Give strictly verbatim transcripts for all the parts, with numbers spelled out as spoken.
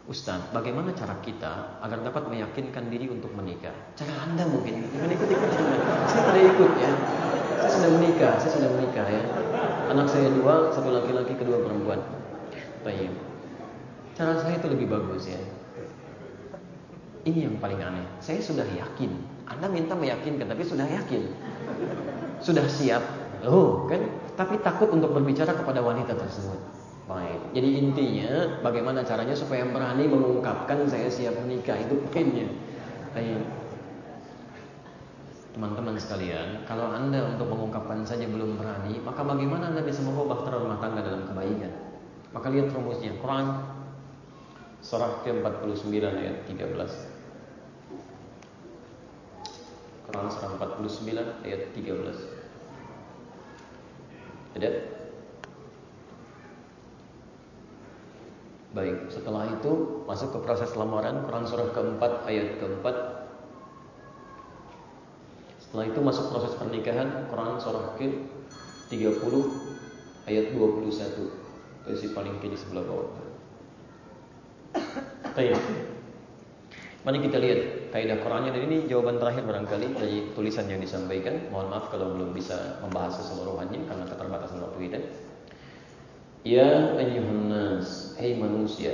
Ustaz, bagaimana cara kita agar dapat meyakinkan diri untuk menikah? Cara Anda mungkin, jangan ikut-ikut. Saya tidak ikut ya. Saya sudah menikah, saya sudah menikah ya. Anak saya dua, satu laki-laki, kedua perempuan. Baik. Cara saya itu lebih bagus ya. Ini yang paling aneh. Saya sudah yakin. Anda minta meyakinkan, tapi sudah yakin. Sudah siap. Oh, kan? Tapi takut untuk berbicara kepada wanita tersebut. Baik. Jadi intinya bagaimana caranya supaya berani mengungkapkan saya siap menikah, itu poinnya. Baik. Teman-teman sekalian, kalau Anda untuk mengungkapkan saja belum berani, maka bagaimana Anda bisa membawa bahtera rumah tangga dalam kebaikan? Maka lihat rumusnya. Quran surah ke empat puluh sembilan ayat tiga belas. Quran surah empat puluh sembilan ayat tiga belas. Ada? Baik, setelah itu masuk ke proses lamaran. Quran surah keempat ayat keempat. Setelah itu masuk proses pernikahan. Quran surah ke tiga puluh ayat dua puluh satu. Versi paling kiri sebelah bawah. Baik. Mari kita lihat kaidah Qurannya, dan ini jawaban terakhir barangkali dari tulisan yang disampaikan. Mohon maaf kalau belum bisa membahas keseluruhannya karena keterbatasan waktu kita. Ya ayyuhan nas, hai manusia,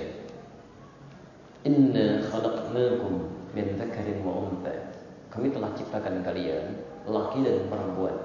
inna khalaqnakum min dzakarin wa untha. Kami telah ciptakan kalian laki dan perempuan.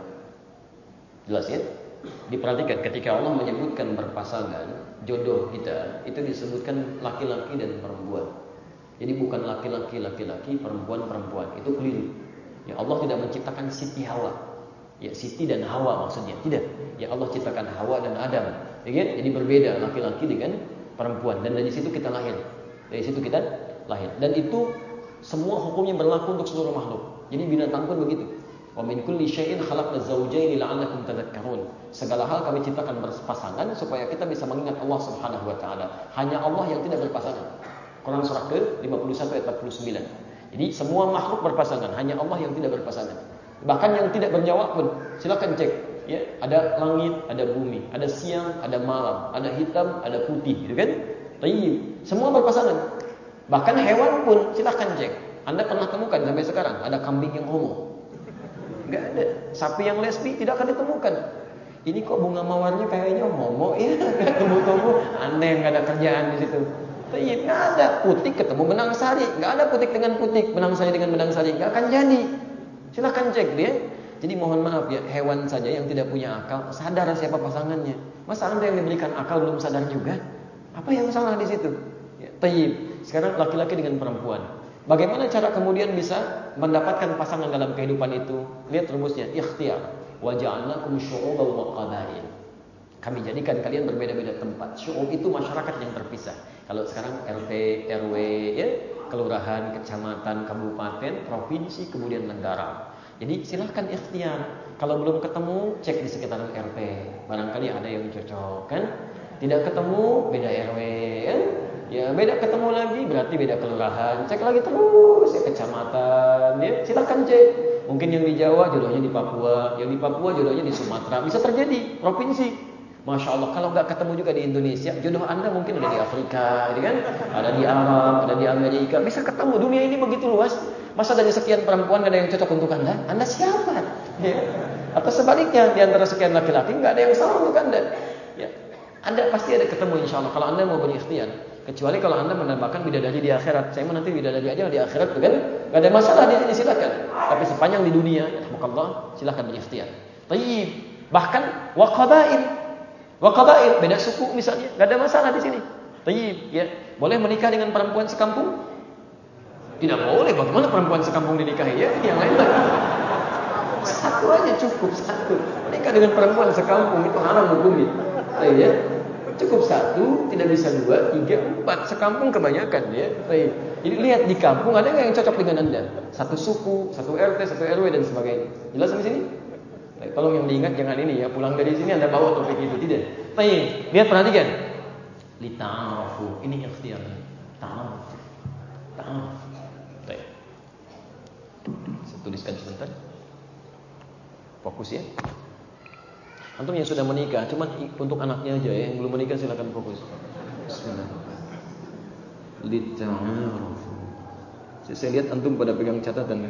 Jelas ya? Diperhatikan ketika Allah menyebutkan berpasangan, jodoh kita itu disebutkan laki-laki dan perempuan. Jadi bukan laki-laki laki-laki, perempuan-perempuan. Itu keliru. Ya, Allah tidak menciptakan Siti Hawa. Ya, Siti dan Hawa maksudnya. Tidak. Ya, Allah ciptakan Hawa dan Adam. Ya, jadi berbeda laki-laki dengan perempuan, dan dari situ kita lahir. Dari situ kita lahir. Dan itu semua hukumnya berlaku untuk seluruh makhluk. Jadi binatang pun begitu. Wa min kulli syai'in khalaqna zawjayn la'allakum tadhakkarun. Segala hal kami ciptakan berpasangan supaya kita bisa mengingat Allah Subhanahu wa taala. Hanya Allah yang tidak berpasangan. Quran surah ke lima puluh satu ayat empat puluh sembilan. Jadi semua makhluk berpasangan, hanya Allah yang tidak berpasangan. Bahkan yang tidak bernyawa pun, silakan cek. Ya, ada langit, ada bumi, ada siang, ada malam, ada hitam, ada putih, gitu kan? Tayyib. Semua berpasangan. Bahkan hewan pun silakan cek. Anda pernah temukan sampai sekarang ada kambing yang homo? Enggak ada. Sapi yang lesbi tidak akan ditemukan. Ini kok bunga mawarnya kayaknya homo ya? Tumbuh-tumbuh, aneh, nggak ada kerjaan di situ. Tayyib, nggak ada. Putik ketemu benang sari, nggak ada putik dengan putik, benang sari dengan benang sari, nggak akan jadi. Silakan cek dia. Jadi mohon maaf ya, hewan saja yang tidak punya akal sadar siapa pasangannya. Masa Anda yang diberikan akal belum sadar juga? Apa yang salah di situ? Ya, tayyib. Sekarang laki-laki dengan perempuan. Bagaimana cara kemudian bisa mendapatkan pasangan dalam kehidupan itu? Lihat rumusnya, ikhtiyar. Wa ja'alnakum syu'uban wa qabail. Kami jadikan kalian berbeda-beda tempat. Syu'ub itu masyarakat yang terpisah. Kalau sekarang R T, R W, ya, kelurahan, kecamatan, kabupaten, provinsi, kemudian negara. Jadi silahkan ikhtiar. Kalau belum ketemu, cek di sekitaran R T. Barangkali ada yang cocok, kan? Tidak ketemu, beda R W, kan? Ya, beda ketemu lagi, berarti beda kelurahan. Cek lagi terus, ya, kecamatan, ya. Silahkan cek. Mungkin yang di Jawa jodohnya di Papua, yang di Papua jodohnya di Sumatera. Bisa terjadi, provinsi. Masya Allah, kalau nggak ketemu juga di Indonesia, jodoh Anda mungkin ada di Afrika, kan? Ada di Arab, ada di Amerika. Bisa ketemu. Dunia ini begitu luas. Masa dari sekian perempuan nggak ada yang cocok untuk Anda? Anda siapa? Ya. Atau sebaliknya, di antara sekian laki-laki nggak ada yang salah untuk Anda. Ya. Anda pasti ada ketemu insya Allah kalau Anda mau berikhtiar. Kecuali kalau Anda menambahkan bidadari di akhirat. Saya mau nanti bidadari aja di akhirat, kan? Nggak ada masalah di sini, silakan. Tapi sepanjang di dunia, alhamdulillah, silakan berikhtiar. Tayyib. Bahkan wa qabail. Wa qabail, beda suku misalnya, nggak ada masalah di sini. Tayyib, ya. Boleh menikah dengan perempuan sekampung? Tidak boleh. Bagaimana perempuan sekampung dinikahi? Ya, yang lain lagi. Satu aja cukup, satu. Menikah dengan perempuan sekampung itu haram hukumnya. Ya. Cukup satu, tidak bisa dua, tiga, empat. Sekampung kebanyakan, ya. Jadi lihat di kampung ada nggak yang cocok dengan Anda? Satu suku, satu R T, satu R W dan sebagainya. Jelas di sini? Baik, tolong yang diingat jangan ini ya. Pulang dari sini Anda bawa topik itu, tidak. Baik, lihat perhatikan. Lita'afu, ini ikhtiar. Ta'aruf. Ta'aruf. Baik. Saya tuliskan sebentar. Fokus ya. Antum yang sudah menikah, cuma untuk anaknya aja ya. Yang belum menikah silakan fokus. Bismillah. Lita'arafu. Saya lihat antum pada pegang catatan.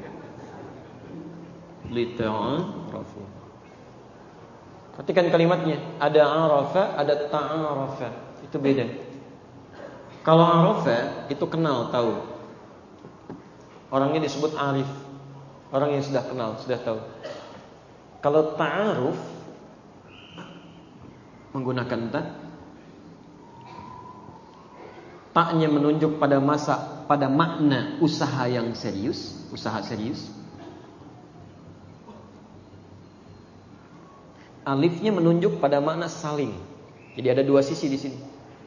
Lita'arafu. Perhatikan kalimatnya. Ada arafa, ada ta'arafa. Itu beda. Kalau arafa itu kenal, tahu. Orangnya disebut arif. Orang yang sudah kenal, sudah tahu. Kalau ta'aruf menggunakan ta, taknya menunjuk pada masa, pada makna usaha yang serius, usaha serius. Alifnya menunjuk pada makna saling. Jadi ada dua sisi di sini.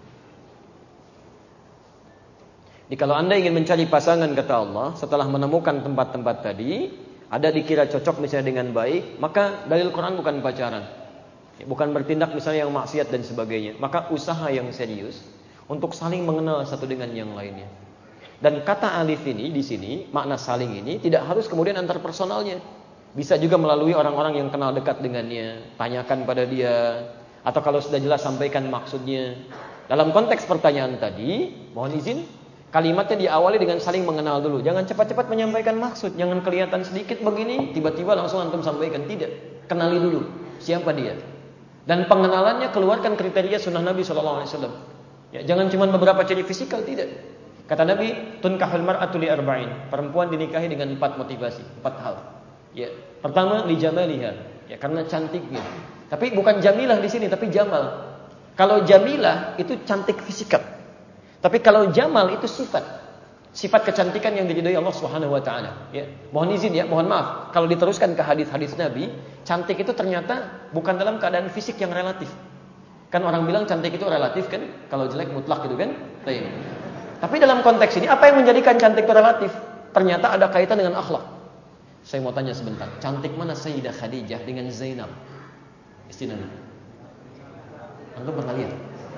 Jadi kalau Anda ingin mencari pasangan, kata Allah, setelah menemukan tempat-tempat tadi, ada dikira cocok misalnya dengan baik, maka dalil Quran bukan pacaran, bukan bertindak misalnya yang maksiat dan sebagainya. Maka usaha yang serius untuk saling mengenal satu dengan yang lainnya. Dan kata alif ini di sini, makna saling ini tidak harus kemudian antar personalnya. Bisa juga melalui orang-orang yang kenal dekat dengannya, tanyakan pada dia, atau kalau sudah jelas sampaikan maksudnya. Dalam konteks pertanyaan tadi, mohon izin, kalimatnya diawali dengan saling mengenal dulu. Jangan cepat-cepat menyampaikan maksud. Jangan kelihatan sedikit begini, tiba-tiba langsung antum sampaikan. Tidak. Kenali dulu siapa dia. Dan pengenalannya keluarkan kriteria sunnah Nabi shallallahu alaihi wasallam. Ya, jangan cuma beberapa ciri fisikal, tidak. Kata Nabi, tunkahul mar'atu li arba'in. Perempuan dinikahi dengan empat motivasi, empat hal. Ya, pertama li jamaliha. Ya, karena cantiknya. Tapi bukan jamilah di sini, tapi jamal. Kalau jamilah itu cantik fisikal. Tapi kalau jamal itu sifat. Sifat kecantikan yang diridhoi Allah Subhanahu wa taala, ya. Mohon izin ya, mohon maaf kalau diteruskan ke hadis-hadis Nabi, cantik itu ternyata bukan dalam keadaan fisik yang relatif. Kan orang bilang cantik itu relatif kan, kalau jelek mutlak gitu kan? Baik. Tapi dalam konteks ini apa yang menjadikan cantik itu relatif? Ternyata ada kaitan dengan akhlak. Saya mau tanya sebentar, cantik mana Sayyidah Khadijah dengan Zainab? Istri Nabi. Antum pernah lihat?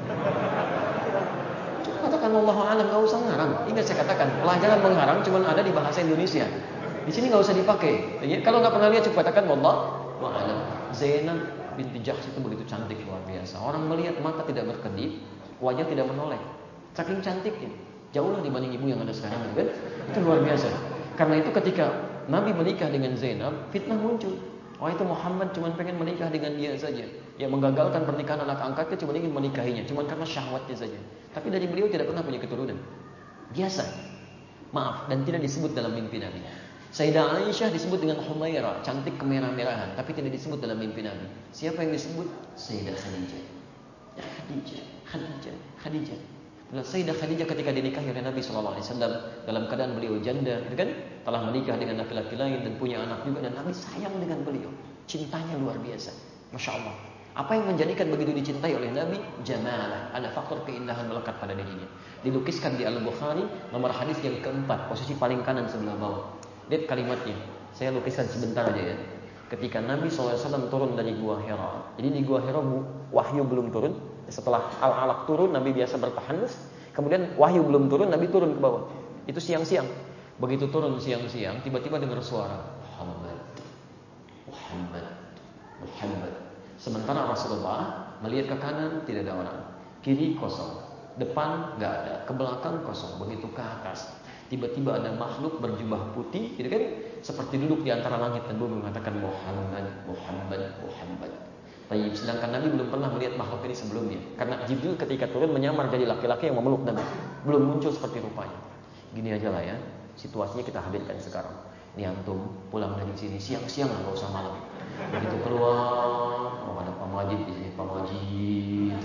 Katakan wallahu alam, enggak usah ngarang. Ingat saya katakan, pelajaran mengharang cuma ada di bahasa Indonesia. Di sini enggak usah dipakai. Ya, kalau enggak pernah lihat coba katakan wallahu alam. Zainab binti Jahsy itu begitu cantik luar biasa. Orang melihat mata tidak berkedip, wajah tidak menoleh. Saking cantiknya. Jauhlah dibanding ibu yang ada sekarang, kan? Itu luar biasa. Karena itu ketika Nabi menikah dengan Zainab, fitnah muncul. Oh, itu Muhammad cuma pengen menikah dengan dia saja. Ya, menggagalkan pernikahan anak angkatnya cuma ingin menikahinya, cuma karena syahwatnya saja. Tapi dari beliau tidak pernah punya keturunan. Biasa. Maaf, dan tidak disebut dalam mimpi Nabi. Sayyidah Aisyah disebut dengan Humaira, cantik kemerah-merahan, tapi tidak disebut dalam mimpi Nabi. Siapa yang disebut? Sayyidah Khadijah. Khadijah, Khadijah, Khadijah. Sayyidah Khadijah ketika dinikahi oleh Nabi shallallahu alaihi wasallam dalam keadaan beliau janda, gitu kan? Telah menikah dengan laki-laki lain dan punya anak juga, dan Nabi sayang dengan beliau. Cintanya luar biasa. Masya Allah. Apa yang menjadikan begitu dicintai oleh Nabi? Jamalah. Ada faktor keindahan melekat pada dirinya. Dilukiskan di Al-Bukhari, nomor hadis yang keempat, posisi paling kanan sebelah bawah. Lihat kalimatnya. Saya lukiskan sebentar aja ya. Ketika Nabi shallallahu alaihi wasallam turun dari Gua Hira. Jadi di Gua Hira wahyu belum turun. Setelah Al-Alaq turun, Nabi biasa bertahanus. Kemudian wahyu belum turun, Nabi turun ke bawah. Itu siang-siang. Begitu turun siang-siang, tiba-tiba dengar suara Muhammad, Muhammad, Muhammad. Sementara Rasulullah melihat ke kanan tidak ada orang, kiri kosong, depan nggak ada, ke belakang kosong. Begitu ke atas, tiba-tiba ada makhluk berjubah putih, gitu kan? Seperti duduk di antara langit dan bumi mengatakan Muhammad, Muhammad, Muhammad. Tayyib. Sedangkan Nabi belum pernah melihat makhluk ini sebelumnya. Karena Jibril ketika turun menyamar jadi laki-laki yang memeluk Nabi. Belum muncul seperti rupanya. Gini aja lah ya, situasinya kita hadirkan sekarang. Ini antum pulang dari sini siang-siang, nggak usah malam. Begitu keluar, oh ada Pak Majid di sini, Pak Majid.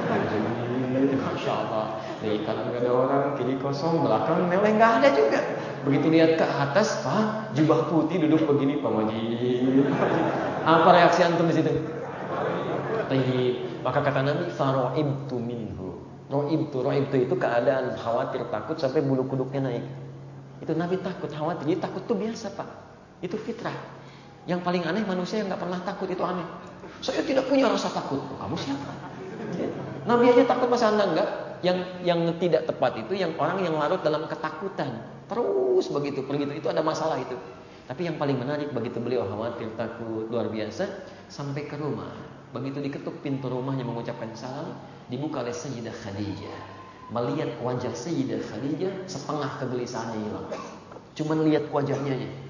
Masya Allah. Di kanan nggak ada orang, kiri kosong, belakang meleng nggak ada juga. Begitu lihat ke atas, Pak, jubah putih duduk begini, Pak Majid. Apa reaksi antum di situ? Maka kata Nabi, faro'ibtu minhu. Ro'ibtu, ro'ibtu itu keadaan khawatir, takut sampai bulu kuduknya naik. Itu Nabi takut, khawatir. Jadi takut itu biasa, Pak. Itu fitrah. Yang paling aneh manusia yang nggak pernah takut, itu aneh. Saya tidak punya rasa takut. Oh, kamu siapa? Nabi aja takut, masa Anda enggak? Yang yang tidak tepat itu yang orang yang larut dalam ketakutan. Terus begitu, begitu itu ada masalah itu. Tapi yang paling menarik begitu beliau khawatir, takut, luar biasa, sampai ke rumah. Begitu diketuk pintu rumahnya mengucapkan salam, dibuka oleh Sayyidah Khadijah. melihat wajah Sayyidah Khadijah, setengah kegelisahannya hilang. Cuman lihat wajahnya aja.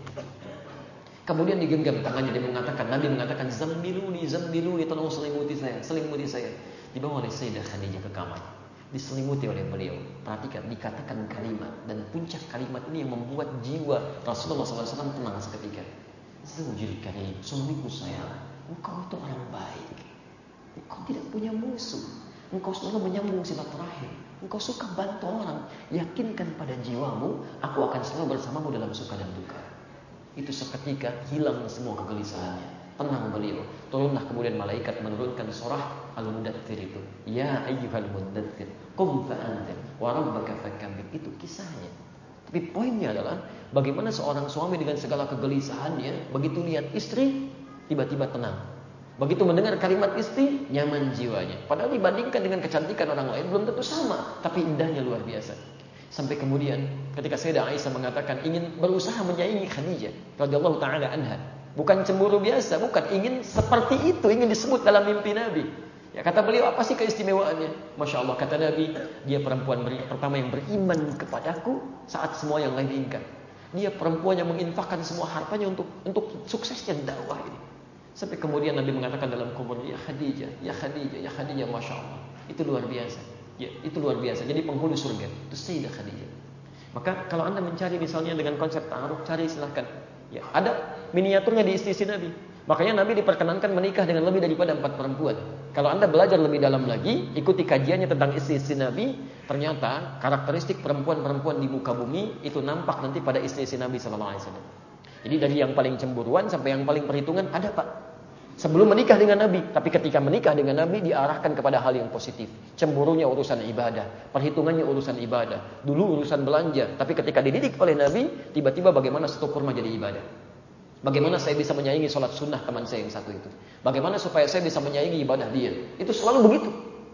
Kemudian digenggam tangannya, dia mengatakan, Nabi mengatakan, "Zammiluni, zammiluni, tolong selimuti saya, selimuti saya." Dibawa oleh Sayyidah Khadijah ke kamar, diselimuti oleh beliau. Perhatikan, dikatakan kalimat, dan puncak kalimat ini yang membuat jiwa Rasulullah shallallahu alaihi wasallam tenang seketika. "Zaujil karim, suamiku sayang, engkau itu orang baik, engkau tidak punya musuh, engkau selalu menyambung silaturahim, engkau suka bantu orang, yakinkan pada jiwamu, aku akan selalu bersamamu dalam suka dan duka." Itu seketika hilang semua kegelisahannya, tenang beliau. Turunlah kemudian malaikat menurunkan surah Al-Mudaththir itu. "Ya ayyuhal mudaththir, qum fa'anzir wa rabbaka fakabbir." Itu kisahnya. Tapi poinnya adalah bagaimana seorang suami dengan segala kegelisahannya, begitu lihat istri tiba-tiba tenang. Begitu mendengar kalimat istri, nyaman jiwanya. Padahal dibandingkan dengan kecantikan orang lain belum tentu sama, tapi indahnya luar biasa. Sampai kemudian ketika Sayyidah Aisyah mengatakan ingin berusaha menyaingi Khadijah radhiyallahu taala anha, bukan cemburu biasa, bukan, ingin seperti itu, ingin disebut dalam mimpi Nabi. Ya, kata beliau, apa sih keistimewaannya? Masya Allah, kata Nabi, dia perempuan beri, pertama yang beriman kepadaku saat semua yang lain ingkar. Dia perempuan yang menginfakkan semua hartanya untuk untuk suksesnya dakwah ini. Sampai kemudian Nabi mengatakan dalam kubur, "Ya Khadijah, ya Khadijah, ya Khadijah." Masya Allah, itu luar biasa. Ya, itu luar biasa. Jadi penghuni surga itu Sayyidah Khadijah. Maka kalau Anda mencari misalnya dengan konsep ta'aruf, cari silahkan. Ya, ada miniaturnya di istri Nabi. Makanya Nabi diperkenankan menikah dengan lebih daripada empat perempuan. Kalau Anda belajar lebih dalam lagi, ikuti kajiannya tentang istri-istri Nabi, ternyata karakteristik perempuan-perempuan di muka bumi itu nampak nanti pada istri-istri Nabi sallallahu alaihi wasallam. Jadi dari yang paling cemburuan sampai yang paling perhitungan ada, Pak. Sebelum menikah dengan Nabi, tapi ketika menikah dengan Nabi diarahkan kepada hal yang positif. Cemburunya urusan ibadah, perhitungannya urusan ibadah, dulu urusan belanja, tapi ketika dididik oleh Nabi, tiba-tiba bagaimana satu kurma jadi ibadah. Bagaimana saya bisa menyayangi sholat sunnah teman saya yang satu itu. Bagaimana supaya saya bisa menyayangi ibadah dia. Itu selalu begitu.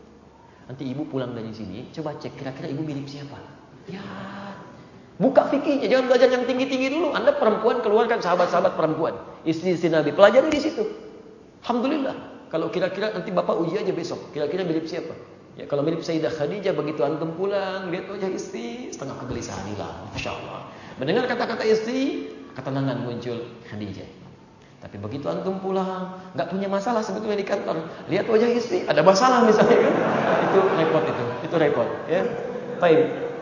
Nanti ibu pulang dari sini, coba cek kira-kira ibu mirip siapa. Ya, buka fikihnya, jangan belajar yang tinggi-tinggi dulu. Anda perempuan, keluarkan sahabat-sahabat perempuan, istri-istri Nabi, pelajari di situ. Alhamdulillah. Kalau kira-kira nanti Bapak uji aja besok, kira-kira mirip siapa? Ya, kalau mirip Sayyidah Khadijah, begitu antum pulang, lihat wajah istri, setengah kegelisahan hilang. Masya Allah. Mendengar kata-kata istri, ketenangan muncul Khadijah. Tapi begitu antum pulang, nggak punya masalah sebetulnya di kantor, lihat wajah istri, ada masalah misalnya kan? Itu repot itu, itu repot. Ya, baik.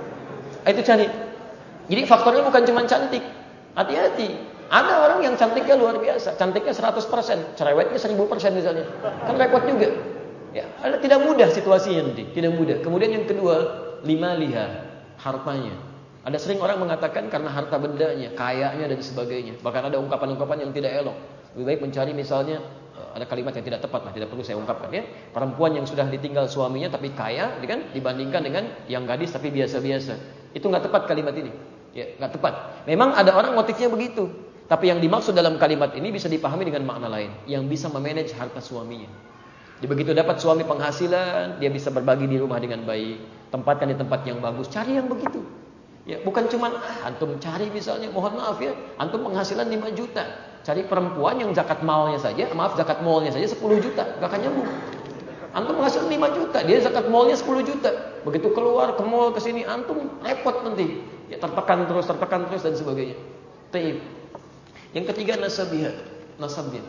Itu cari. Jadi faktornya bukan cuma cantik, hati-hati. Ada orang yang cantiknya luar biasa, cantiknya seratus persen, cerewetnya seribu persen misalnya. Kan repot juga. Ya, ada tidak mudah situasinya nanti, tidak mudah. Kemudian yang kedua, lima liha, hartanya. Ada sering orang mengatakan karena harta bendanya, kayanya dan sebagainya. Bahkan ada ungkapan-ungkapan yang tidak elok. Lebih baik mencari misalnya, ada kalimat yang tidak tepat lah, tidak perlu saya ungkapkan ya. Perempuan yang sudah ditinggal suaminya tapi kaya, kan, dibandingkan dengan yang gadis tapi biasa-biasa. Itu nggak tepat kalimat ini. Ya, nggak tepat. Memang ada orang motifnya begitu. Tapi yang dimaksud dalam kalimat ini bisa dipahami dengan makna lain, yang bisa memanage harta suaminya. Jadi begitu dapat suami penghasilan, dia bisa berbagi di rumah dengan baik, tempatkan di tempat yang bagus, cari yang begitu. Ya, bukan cuma ah, antum cari misalnya, mohon maaf ya, antum penghasilan lima juta, cari perempuan yang zakat malnya saja, maaf zakat malnya saja sepuluh juta, gak akan nyambung. Antum penghasilan lima juta, dia zakat malnya sepuluh juta. Begitu keluar ke mall ke sini, antum repot nanti. Ya, tertekan terus, tertekan terus dan sebagainya. Taib. Yang ketiga nasabiyah, nasabnya.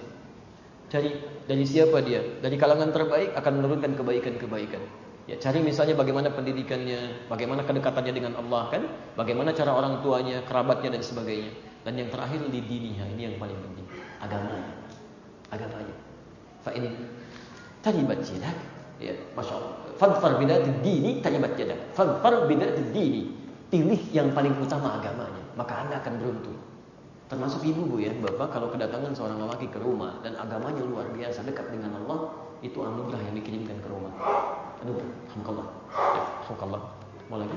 Cari dari siapa dia? Dari kalangan terbaik akan menurunkan kebaikan-kebaikan. Ya, cari misalnya bagaimana pendidikannya, bagaimana kedekatannya dengan Allah kan, bagaimana cara orang tuanya, kerabatnya dan sebagainya. Dan yang terakhir lidiniha, ini yang paling penting, agamanya. Agamanya. Fa in taribat yadak, ya, masyaallah. Fadfar bidatid dini taribat yadak. Fadfar bidatid dini. Pilih yang paling utama agamanya, maka Anda akan beruntung. Termasuk ibu bu ya, bapak kalau kedatangan seorang lelaki ke rumah dan agamanya luar biasa dekat dengan Allah, itu anugerah yang dikirimkan ke rumah. Anugerah, alhamdulillah. Ya, alhamdulillah. Mau lagi?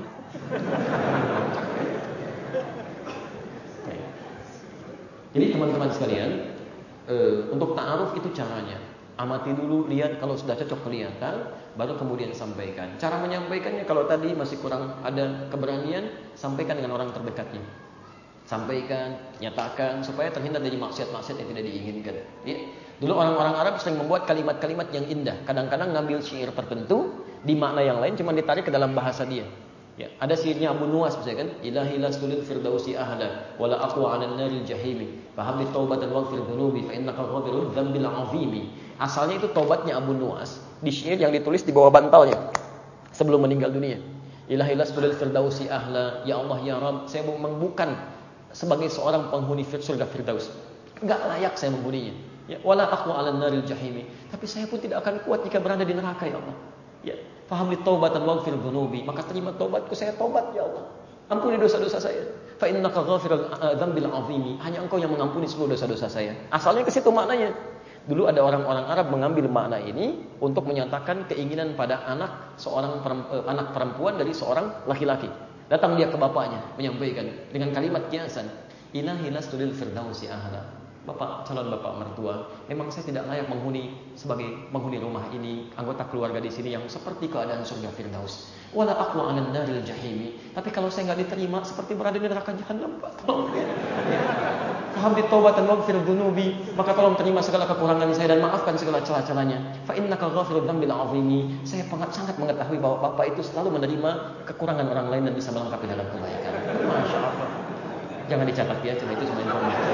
Jadi teman-teman sekalian, e, untuk ta'aruf itu caranya. Amati dulu, lihat kalau sudah cocok kelihatan, baru kemudian sampaikan. Cara menyampaikannya kalau tadi masih kurang ada keberanian, sampaikan dengan orang terdekatnya. Sampaikan, nyatakan supaya terhindar dari maksiat-maksiat yang tidak diinginkan. Ya. Dulu orang-orang Arab sering membuat kalimat-kalimat yang indah. Kadang-kadang ngambil syair tertentu, di makna yang lain cuma ditarik ke dalam bahasa dia. Ya, ada sihirnya Abu Nuwas misalnya kan, ilahi lastul firdausi ahla wala aqwa 'alan naril jahimi fahab li taubatan waghfir dhunubi fa innaka ghafirud dzambil 'azimi. Asalnya itu taubatnya Abu Nuwas di syair yang ditulis di bawah bantalnya sebelum meninggal dunia. Ilahi lastul firdausi ahla, ya Allah ya Rabb, saya memang bukan sebagai seorang penghuni surga Firdaus. Enggak layak saya menghuninya. Ya, wala aqwa 'alan naril jahimi. Tapi saya pun tidak akan kuat jika berada di neraka ya Allah. Ya, faham li taubatan waghfir dhunubi, maka terima taubatku, saya taubat ya Allah. Ampuni dosa-dosa saya. Fa innaka ghafirul dzambil 'azimi, hanya Engkau yang mengampuni seluruh dosa-dosa saya. Asalnya ke situ maknanya. Dulu ada orang-orang Arab mengambil makna ini untuk menyatakan keinginan pada anak seorang perempuan, anak perempuan dari seorang laki-laki. Datang dia ke bapaknya menyampaikan dengan kalimat kiasan, ilahi lastulil firdausi ahla. Bapak, calon bapak mertua, memang saya tidak layak menghuni sebagai penghuni rumah ini, anggota keluarga di sini yang seperti keadaan surga Firdaus. Wala aqwa 'alan naril jahimi. Tapi kalau saya enggak diterima seperti berada di neraka jahanam, Pak. Tolong ya. Faham bi taubatan waghfir dhunubi, maka tolong terima segala kekurangan saya dan maafkan segala celah-celahnya. Fa innaka ghafirudz dzambil 'azimi. Saya sangat mengetahui bahwa Bapak itu selalu menerima kekurangan orang lain dan bisa melengkapi dalam kebaikan. Masya Allah. Jangan dicatat ya, cuma itu cuma informasi.